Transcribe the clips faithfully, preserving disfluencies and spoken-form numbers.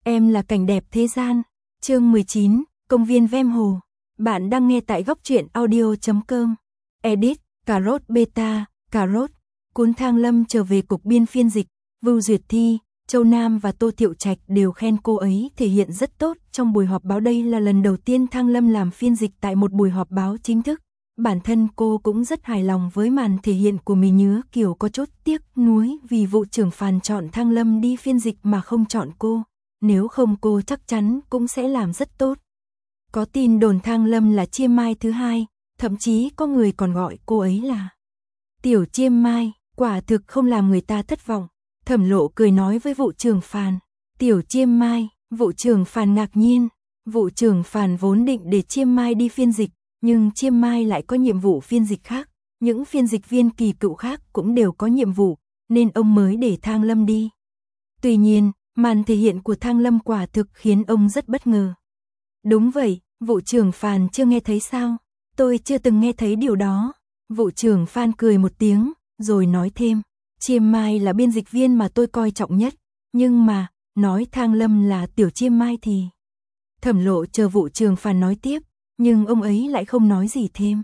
Em là cảnh đẹp thế gian. Chương mười chín, công viên ven hồ. Bạn đang nghe tại góc truyện audio chấm com. Edit, Cà Rốt Beta, Cà Rốt. Cuốn Thang Lâm trở về cục biên phiên dịch. Vưu Duyệt Thi, Châu Nam và Tô Thiệu Trạch đều khen cô ấy thể hiện rất tốt trong buổi họp báo. Đây là lần đầu tiên Thang Lâm làm phiên dịch tại một buổi họp báo chính thức. Bản thân cô cũng rất hài lòng với màn thể hiện của mình, nhớ kiểu có chút tiếc nuối vì vụ trưởng Phàn chọn Thang Lâm đi phiên dịch mà không chọn cô. Nếu không cô chắc chắn cũng sẽ làm rất tốt. Có tin đồn Thang Lâm là Chiêm Mai thứ hai, thậm chí có người còn gọi cô ấy là Tiểu Chiêm Mai, quả thực không làm người ta thất vọng. Thẩm Lộ cười nói với vụ trưởng Phàn, Tiểu Chiêm Mai. Vụ trưởng Phàn ngạc nhiên. Vụ trưởng Phàn vốn định để Chiêm Mai đi phiên dịch, nhưng Chiêm Mai lại có nhiệm vụ phiên dịch khác. Những phiên dịch viên kỳ cựu khác cũng đều có nhiệm vụ, nên ông mới để Thang Lâm đi. Tuy nhiên, màn thể hiện của Thang Lâm quả thực khiến ông rất bất ngờ. Đúng vậy, vụ trưởng Phàn chưa nghe thấy sao? Tôi chưa từng nghe thấy điều đó. Vụ trưởng Phàn cười một tiếng, rồi nói thêm, Chiêm Mai là biên dịch viên mà tôi coi trọng nhất, nhưng mà, nói Thang Lâm là Tiểu Chiêm Mai thì... Thẩm Lộ chờ vụ trưởng Phàn nói tiếp, nhưng ông ấy lại không nói gì thêm.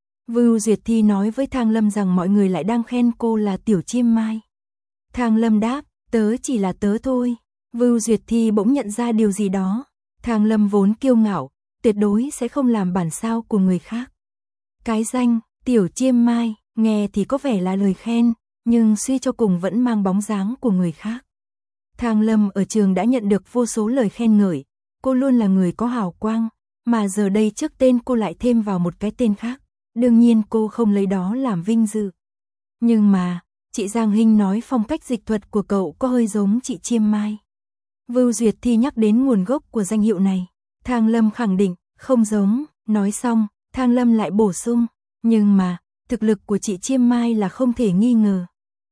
Vưu Duyệt Thi nói với Thang Lâm rằng mọi người lại đang khen cô là Tiểu Chiêm Mai. Thang Lâm đáp, tớ chỉ là tớ thôi. Vưu Duyệt Thi bỗng nhận ra điều gì đó. Thang Lâm vốn kiêu ngạo, tuyệt đối sẽ không làm bản sao của người khác. Cái danh, Tiểu Chiêm Mai, nghe thì có vẻ là lời khen, nhưng suy cho cùng vẫn mang bóng dáng của người khác. Thang Lâm ở trường đã nhận được vô số lời khen ngợi, cô luôn là người có hào quang, mà giờ đây trước tên cô lại thêm vào một cái tên khác. Đương nhiên cô không lấy đó làm vinh dự. Nhưng mà, chị Giang Hinh nói phong cách dịch thuật của cậu có hơi giống chị Chiêm Mai. Vưu Duyệt Thi nhắc đến nguồn gốc của danh hiệu này. Thang Lâm khẳng định, không giống. Nói xong, Thang Lâm lại bổ sung, nhưng mà, thực lực của chị Chiêm Mai là không thể nghi ngờ.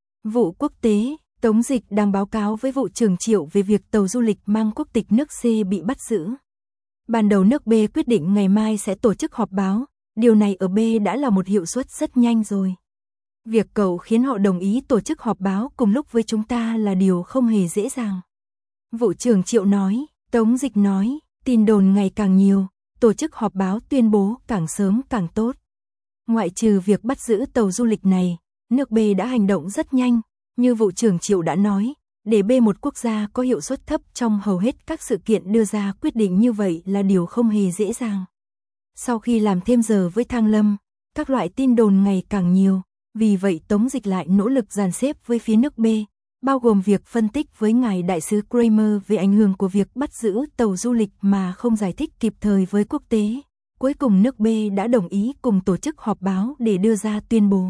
Vụ quốc tế, Tống Dịch đang báo cáo với vụ trưởng Triệu về việc tàu du lịch mang quốc tịch nước C bị bắt giữ. Ban đầu nước B quyết định ngày mai sẽ tổ chức họp báo, điều này ở B đã là một hiệu suất rất nhanh rồi. Việc cậu khiến họ đồng ý tổ chức họp báo cùng lúc với chúng ta là điều không hề dễ dàng. Vụ trưởng Triệu nói, Tống Dịch nói, tin đồn ngày càng nhiều, tổ chức họp báo tuyên bố càng sớm càng tốt. Ngoại trừ việc bắt giữ tàu du lịch này, nước B đã hành động rất nhanh, như vụ trưởng Triệu đã nói, để B một quốc gia có hiệu suất thấp trong hầu hết các sự kiện đưa ra quyết định như vậy là điều không hề dễ dàng. Sau khi làm thêm giờ với Thang Lâm, các loại tin đồn ngày càng nhiều, vì vậy Tống Dịch lại nỗ lực dàn xếp với phía nước B, bao gồm việc phân tích với ngài đại sứ Kramer về ảnh hưởng của việc bắt giữ tàu du lịch mà không giải thích kịp thời với quốc tế. Cuối cùng nước B đã đồng ý cùng tổ chức họp báo để đưa ra tuyên bố.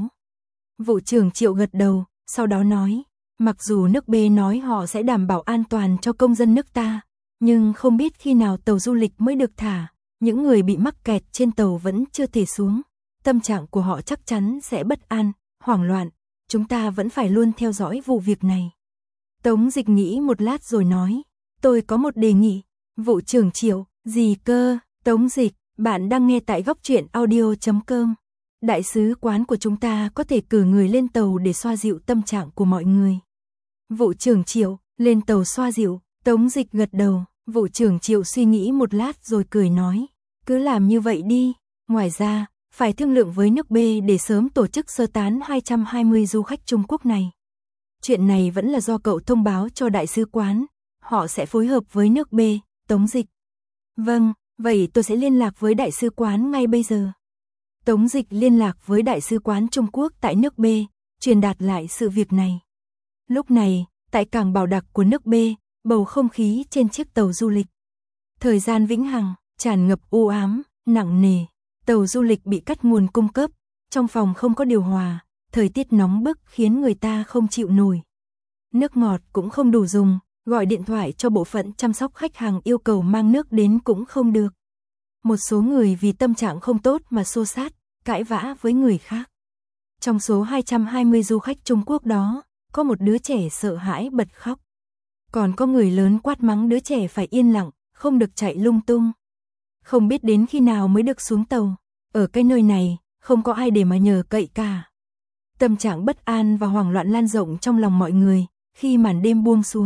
Vụ trưởng Triệu gật đầu, sau đó nói, mặc dù nước B nói họ sẽ đảm bảo an toàn cho công dân nước ta, nhưng không biết khi nào tàu du lịch mới được thả, những người bị mắc kẹt trên tàu vẫn chưa thể xuống. Tâm trạng của họ chắc chắn sẽ bất an, hoảng loạn, chúng ta vẫn phải luôn theo dõi vụ việc này. Tống Dịch nghĩ một lát rồi nói, tôi có một đề nghị. Vụ trưởng Triệu, gì cơ? Tống Dịch, bạn đang nghe tại góc truyện audio chấm com. Đại sứ quán của chúng ta có thể cử người lên tàu để xoa dịu tâm trạng của mọi người. Vụ trưởng Triệu, lên tàu xoa dịu. Tống Dịch gật đầu. Vụ trưởng Triệu suy nghĩ một lát rồi cười nói, cứ làm như vậy đi. Ngoài ra, phải thương lượng với nước B để sớm tổ chức sơ tán hai trăm hai mươi du khách Trung Quốc này. Chuyện này vẫn là do cậu thông báo cho đại sứ quán, họ sẽ phối hợp với nước B. Tống Dịch, vâng, vậy tôi sẽ liên lạc với đại sứ quán ngay bây giờ. Tống Dịch liên lạc với đại sứ quán Trung Quốc tại nước B, truyền đạt lại sự việc này. Lúc này, tại cảng Bảo Đặc của nước B, bầu không khí trên chiếc tàu du lịch. Thời gian vĩnh hằng, tràn ngập u ám, nặng nề. Tàu du lịch bị cắt nguồn cung cấp, trong phòng không có điều hòa, thời tiết nóng bức khiến người ta không chịu nổi. Nước ngọt cũng không đủ dùng, gọi điện thoại cho bộ phận chăm sóc khách hàng yêu cầu mang nước đến cũng không được. Một số người vì tâm trạng không tốt mà xô xát, cãi vã với người khác. Trong số hai trăm hai mươi du khách Trung Quốc đó, có một đứa trẻ sợ hãi bật khóc. Còn có người lớn quát mắng đứa trẻ phải yên lặng, không được chạy lung tung. Không biết đến khi nào mới được xuống tàu. Ở cái nơi này, không có ai để mà nhờ cậy cả. Tâm trạng bất an và hoảng loạn lan rộng trong lòng mọi người. Khi màn đêm buông xuống,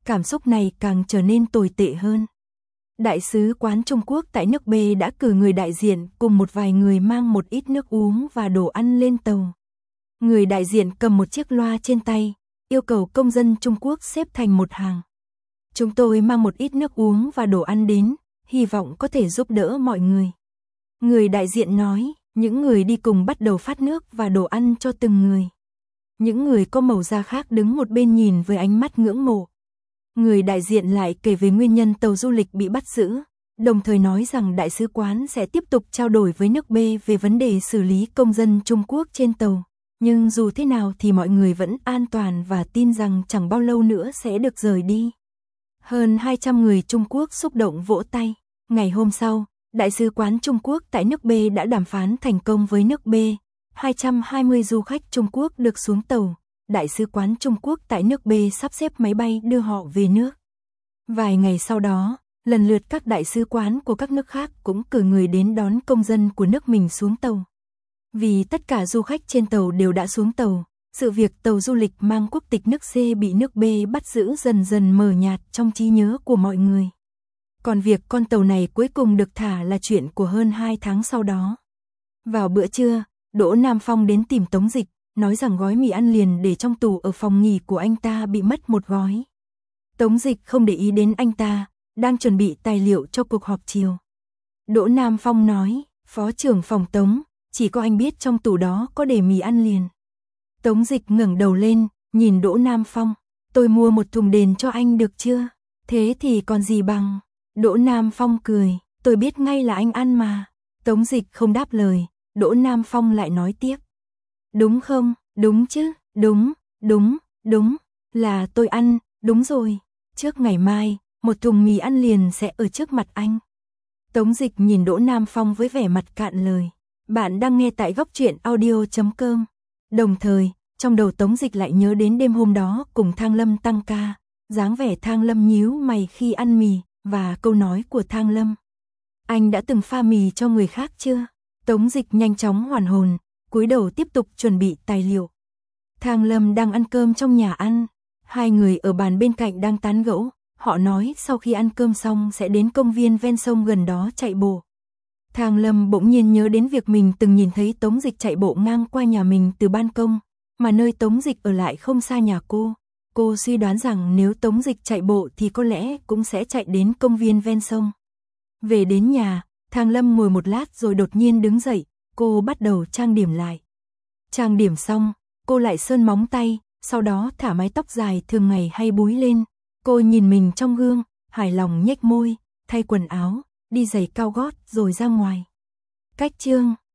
cảm xúc này càng trở nên tồi tệ hơn. Đại sứ quán Trung Quốc tại nước B đã cử người đại diện cùng một vài người mang một ít nước uống và đồ ăn lên tàu. Người đại diện cầm một chiếc loa trên tay, yêu cầu công dân Trung Quốc xếp thành một hàng. Chúng tôi mang một ít nước uống và đồ ăn đến, hy vọng có thể giúp đỡ mọi người. Người đại diện nói, những người đi cùng bắt đầu phát nước và đồ ăn cho từng người. Những người có màu da khác đứng một bên nhìn với ánh mắt ngưỡng mộ. Người đại diện lại kể về nguyên nhân tàu du lịch bị bắt giữ, đồng thời nói rằng đại sứ quán sẽ tiếp tục trao đổi với nước B về vấn đề xử lý công dân Trung Quốc trên tàu. Nhưng dù thế nào thì mọi người vẫn an toàn và tin rằng chẳng bao lâu nữa sẽ được rời đi. Hơn hai trăm người Trung Quốc xúc động vỗ tay. Ngày hôm sau, Đại sứ quán Trung Quốc tại nước B đã đàm phán thành công với nước B. hai trăm hai mươi du khách Trung Quốc được xuống tàu. Đại sứ quán Trung Quốc tại nước B sắp xếp máy bay đưa họ về nước. Vài ngày sau đó, lần lượt các đại sứ quán của các nước khác cũng cử người đến đón công dân của nước mình xuống tàu. Vì tất cả du khách trên tàu đều đã xuống tàu, sự việc tàu du lịch mang quốc tịch nước C bị nước B bắt giữ dần dần mờ nhạt trong trí nhớ của mọi người. Còn việc con tàu này cuối cùng được thả là chuyện của hơn hai tháng sau đó. Vào bữa trưa, Đỗ Nam Phong đến tìm Tống Dịch, nói rằng gói mì ăn liền để trong tủ ở phòng nghỉ của anh ta bị mất một gói. Tống Dịch không để ý đến anh ta, đang chuẩn bị tài liệu cho cuộc họp chiều. Đỗ Nam Phong nói, Phó trưởng phòng Tống, chỉ có anh biết trong tủ đó có để mì ăn liền. Tống Dịch ngẩng đầu lên, nhìn Đỗ Nam Phong, tôi mua một thùng đền cho anh được chưa? Thế thì còn gì bằng. Đỗ Nam Phong cười, tôi biết ngay là anh ăn mà. Tống Dịch không đáp lời, Đỗ Nam Phong lại nói tiếp. Đúng không, đúng chứ, đúng, đúng, đúng, là tôi ăn, đúng rồi. Trước ngày mai, một thùng mì ăn liền sẽ ở trước mặt anh. Tống Dịch nhìn Đỗ Nam Phong với vẻ mặt cạn lời. Bạn đang nghe tại góc truyện audio chấm com. Đồng thời, trong đầu Tống Dịch lại nhớ đến đêm hôm đó cùng Thang Lâm tăng ca, dáng vẻ Thang Lâm nhíu mày khi ăn mì, và câu nói của Thang Lâm. Anh đã từng pha mì cho người khác chưa? Tống Dịch nhanh chóng hoàn hồn, cúi đầu tiếp tục chuẩn bị tài liệu. Thang Lâm đang ăn cơm trong nhà ăn, hai người ở bàn bên cạnh đang tán gẫu, họ nói sau khi ăn cơm xong sẽ đến công viên ven sông gần đó chạy bộ. Thang Lâm bỗng nhiên nhớ đến việc mình từng nhìn thấy Tống Dịch chạy bộ ngang qua nhà mình từ ban công, mà nơi Tống Dịch ở lại không xa nhà cô. Cô suy đoán rằng nếu Tống Dịch chạy bộ thì có lẽ cũng sẽ chạy đến công viên ven sông. Về đến nhà, Thang Lâm ngồi một lát rồi đột nhiên đứng dậy, cô bắt đầu trang điểm lại. Trang điểm xong, cô lại sơn móng tay, sau đó thả mái tóc dài thường ngày hay búi lên. Cô nhìn mình trong gương, hài lòng nhếch môi, thay quần áo, đi giày cao gót rồi ra ngoài. Cách chương